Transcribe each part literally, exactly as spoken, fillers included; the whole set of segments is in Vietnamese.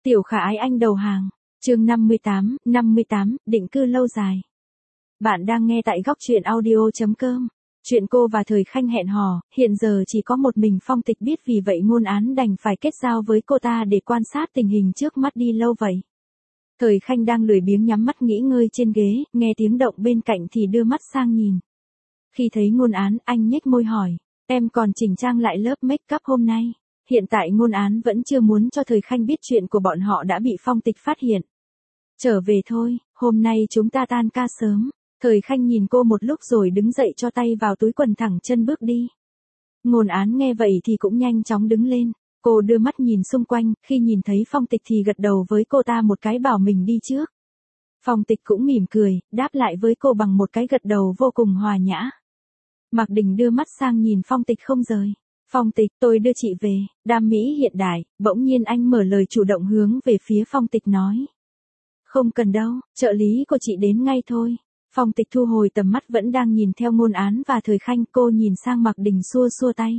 Tiểu Khả Ái Anh đầu hàng. Chương năm mươi tám, năm mươi tám, định cư lâu dài. Bạn đang nghe tại góc truyện audio chấm com. Chuyện cô và Thời Khanh hẹn hò, hiện giờ chỉ có một mình Phong Tịch biết, vì vậy Ngôn Án đành phải kết giao với cô ta để quan sát tình hình trước mắt đi lâu vậy. Thời Khanh đang lười biếng nhắm mắt nghỉ ngơi trên ghế, nghe tiếng động bên cạnh thì đưa mắt sang nhìn. Khi thấy Ngôn Án, anh nhếch môi hỏi, em còn chỉnh trang lại lớp make up hôm nay. Hiện tại Ngôn Án vẫn chưa muốn cho Thời Khanh biết chuyện của bọn họ đã bị Phong Tịch phát hiện. Trở về thôi, hôm nay chúng ta tan ca sớm. Thời Khanh nhìn cô một lúc rồi đứng dậy cho tay vào túi quần thẳng chân bước đi. Ngôn Án nghe vậy thì cũng nhanh chóng đứng lên. Cô đưa mắt nhìn xung quanh, khi nhìn thấy Phong Tịch thì gật đầu với cô ta một cái bảo mình đi trước. Phong Tịch cũng mỉm cười, đáp lại với cô bằng một cái gật đầu vô cùng hòa nhã. Mạc Đình đưa mắt sang nhìn Phong Tịch không rời. Phong Tịch, tôi đưa chị về. Đam mỹ hiện đại. Bỗng nhiên anh mở lời chủ động hướng về phía Phong Tịch nói. Không cần đâu, trợ lý của chị đến ngay thôi. Phong Tịch thu hồi tầm mắt vẫn đang nhìn theo Ngôn Án và Thời Khanh, cô nhìn sang Mạc Đình xua xua tay.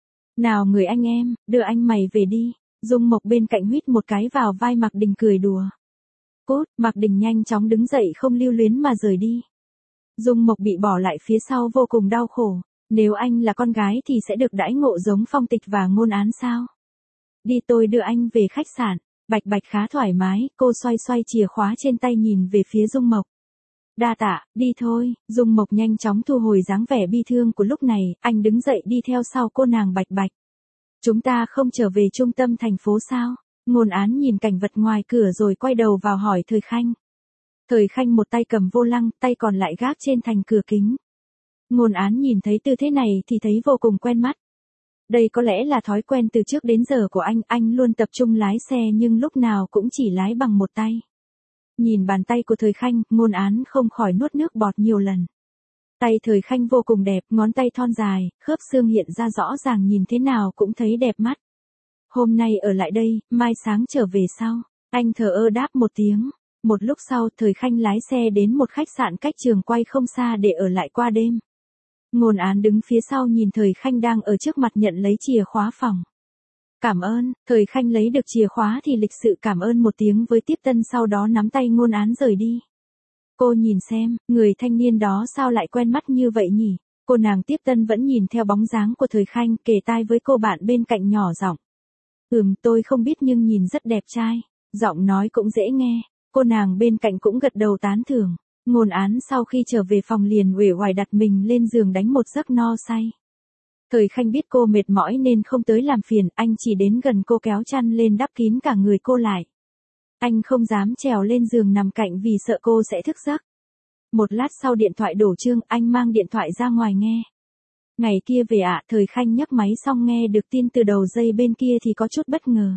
Nào người anh em, đưa anh mày về đi. Dung Mộc bên cạnh huýt một cái vào vai Mạc Đình cười đùa. Cút, Mạc Đình nhanh chóng đứng dậy không lưu luyến mà rời đi. Dung Mộc bị bỏ lại phía sau vô cùng đau khổ. Nếu anh là con gái thì sẽ được đãi ngộ giống Phong Tịch và Ngôn Án sao? Đi, tôi đưa anh về khách sạn. Bạch Bạch khá thoải mái, cô xoay xoay chìa khóa trên tay nhìn về phía Dung Mộc. Đa tạ, đi thôi. Dung Mộc nhanh chóng thu hồi dáng vẻ bi thương của lúc này, anh đứng dậy đi theo sau cô nàng Bạch Bạch. Chúng ta không trở về trung tâm thành phố sao? Ngôn Án nhìn cảnh vật ngoài cửa rồi quay đầu vào hỏi Thời Khanh. Thời Khanh một tay cầm vô lăng, tay còn lại gác trên thành cửa kính. Ngôn Án nhìn thấy tư thế này thì thấy vô cùng quen mắt. Đây có lẽ là thói quen từ trước đến giờ của anh, anh luôn tập trung lái xe nhưng lúc nào cũng chỉ lái bằng một tay. Nhìn bàn tay của Thời Khanh, Ngôn Án không khỏi nuốt nước bọt nhiều lần. Tay Thời Khanh vô cùng đẹp, ngón tay thon dài, khớp xương hiện ra rõ ràng, nhìn thế nào cũng thấy đẹp mắt. Hôm nay ở lại đây, mai sáng trở về sau. Anh thờ ơ đáp một tiếng. Một lúc sau, Thời Khanh lái xe đến một khách sạn cách trường quay không xa để ở lại qua đêm. Ngôn Án đứng phía sau nhìn Thời Khanh đang ở trước mặt nhận lấy chìa khóa phòng. Cảm ơn. Thời Khanh lấy được chìa khóa thì lịch sự cảm ơn một tiếng với tiếp tân, sau đó nắm tay Ngôn Án rời đi. Cô nhìn xem, người thanh niên đó sao lại quen mắt như vậy nhỉ? Cô nàng tiếp tân vẫn nhìn theo bóng dáng của Thời Khanh, kề tai với cô bạn bên cạnh nhỏ giọng. Ừm, tôi không biết nhưng nhìn rất đẹp trai. Giọng nói cũng dễ nghe. Cô nàng bên cạnh cũng gật đầu tán thưởng. Ngôn Án sau khi trở về phòng liền uể oải đặt mình lên giường đánh một giấc no say. Thời Khanh biết cô mệt mỏi nên không tới làm phiền, anh chỉ đến gần cô kéo chăn lên đắp kín cả người cô lại. Anh không dám trèo lên giường nằm cạnh vì sợ cô sẽ thức giấc. Một lát sau điện thoại đổ chuông, anh mang điện thoại ra ngoài nghe. Ngày kia về ạ. Thời Khanh nhấc máy xong nghe được tin từ đầu dây bên kia thì có chút bất ngờ.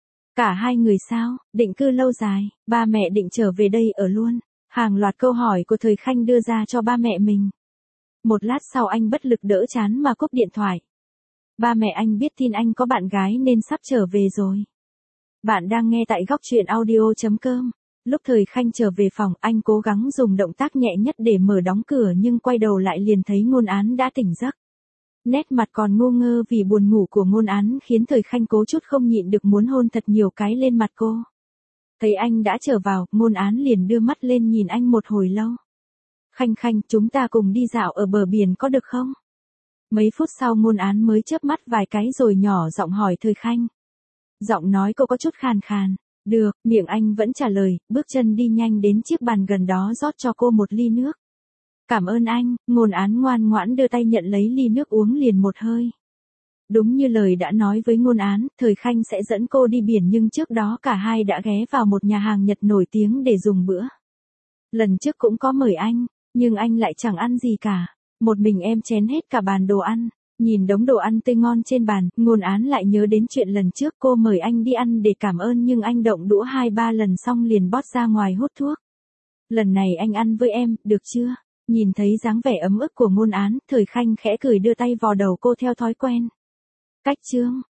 Cả hai người sao, định cư lâu dài, ba mẹ định trở về đây ở luôn. Hàng loạt câu hỏi của Thời Khanh đưa ra cho ba mẹ mình. Một lát sau anh bất lực đỡ chán mà cúp điện thoại. Ba mẹ anh biết tin anh có bạn gái nên sắp trở về rồi. Bạn đang nghe tại góc truyện audio chấm com. Lúc Thời Khanh trở về phòng, anh cố gắng dùng động tác nhẹ nhất để mở đóng cửa nhưng quay đầu lại liền thấy Ngôn Án đã tỉnh giấc. Nét mặt còn ngu ngơ vì buồn ngủ của Ngôn Án khiến Thời Khanh cố chút không nhịn được muốn hôn thật nhiều cái lên mặt cô. Thấy anh đã trở vào, Ngôn Án liền đưa mắt lên nhìn anh một hồi lâu. Khanh Khanh, chúng ta cùng đi dạo ở bờ biển có được không? Mấy phút sau Ngôn Án mới chớp mắt vài cái rồi nhỏ giọng hỏi Thời Khanh. Giọng nói cô có chút khàn khàn. Được, miệng anh vẫn trả lời, bước chân đi nhanh đến chiếc bàn gần đó rót cho cô một ly nước. Cảm ơn anh. Ngôn Án ngoan ngoãn đưa tay nhận lấy ly nước uống liền một hơi. Đúng như lời đã nói với Ngôn Án, Thời Khanh sẽ dẫn cô đi biển nhưng trước đó cả hai đã ghé vào một nhà hàng Nhật nổi tiếng để dùng bữa. Lần trước cũng có mời anh, nhưng anh lại chẳng ăn gì cả. Một mình em chén hết cả bàn đồ ăn. Nhìn đống đồ ăn tươi ngon trên bàn, Ngôn Án lại nhớ đến chuyện lần trước cô mời anh đi ăn để cảm ơn nhưng anh động đũa hai ba lần xong liền bót ra ngoài hút thuốc. Lần này anh ăn với em, được chưa? Nhìn thấy dáng vẻ ấm ức của Ngôn Án, Thời Khanh khẽ cười đưa tay vò đầu cô theo thói quen. Cách chương,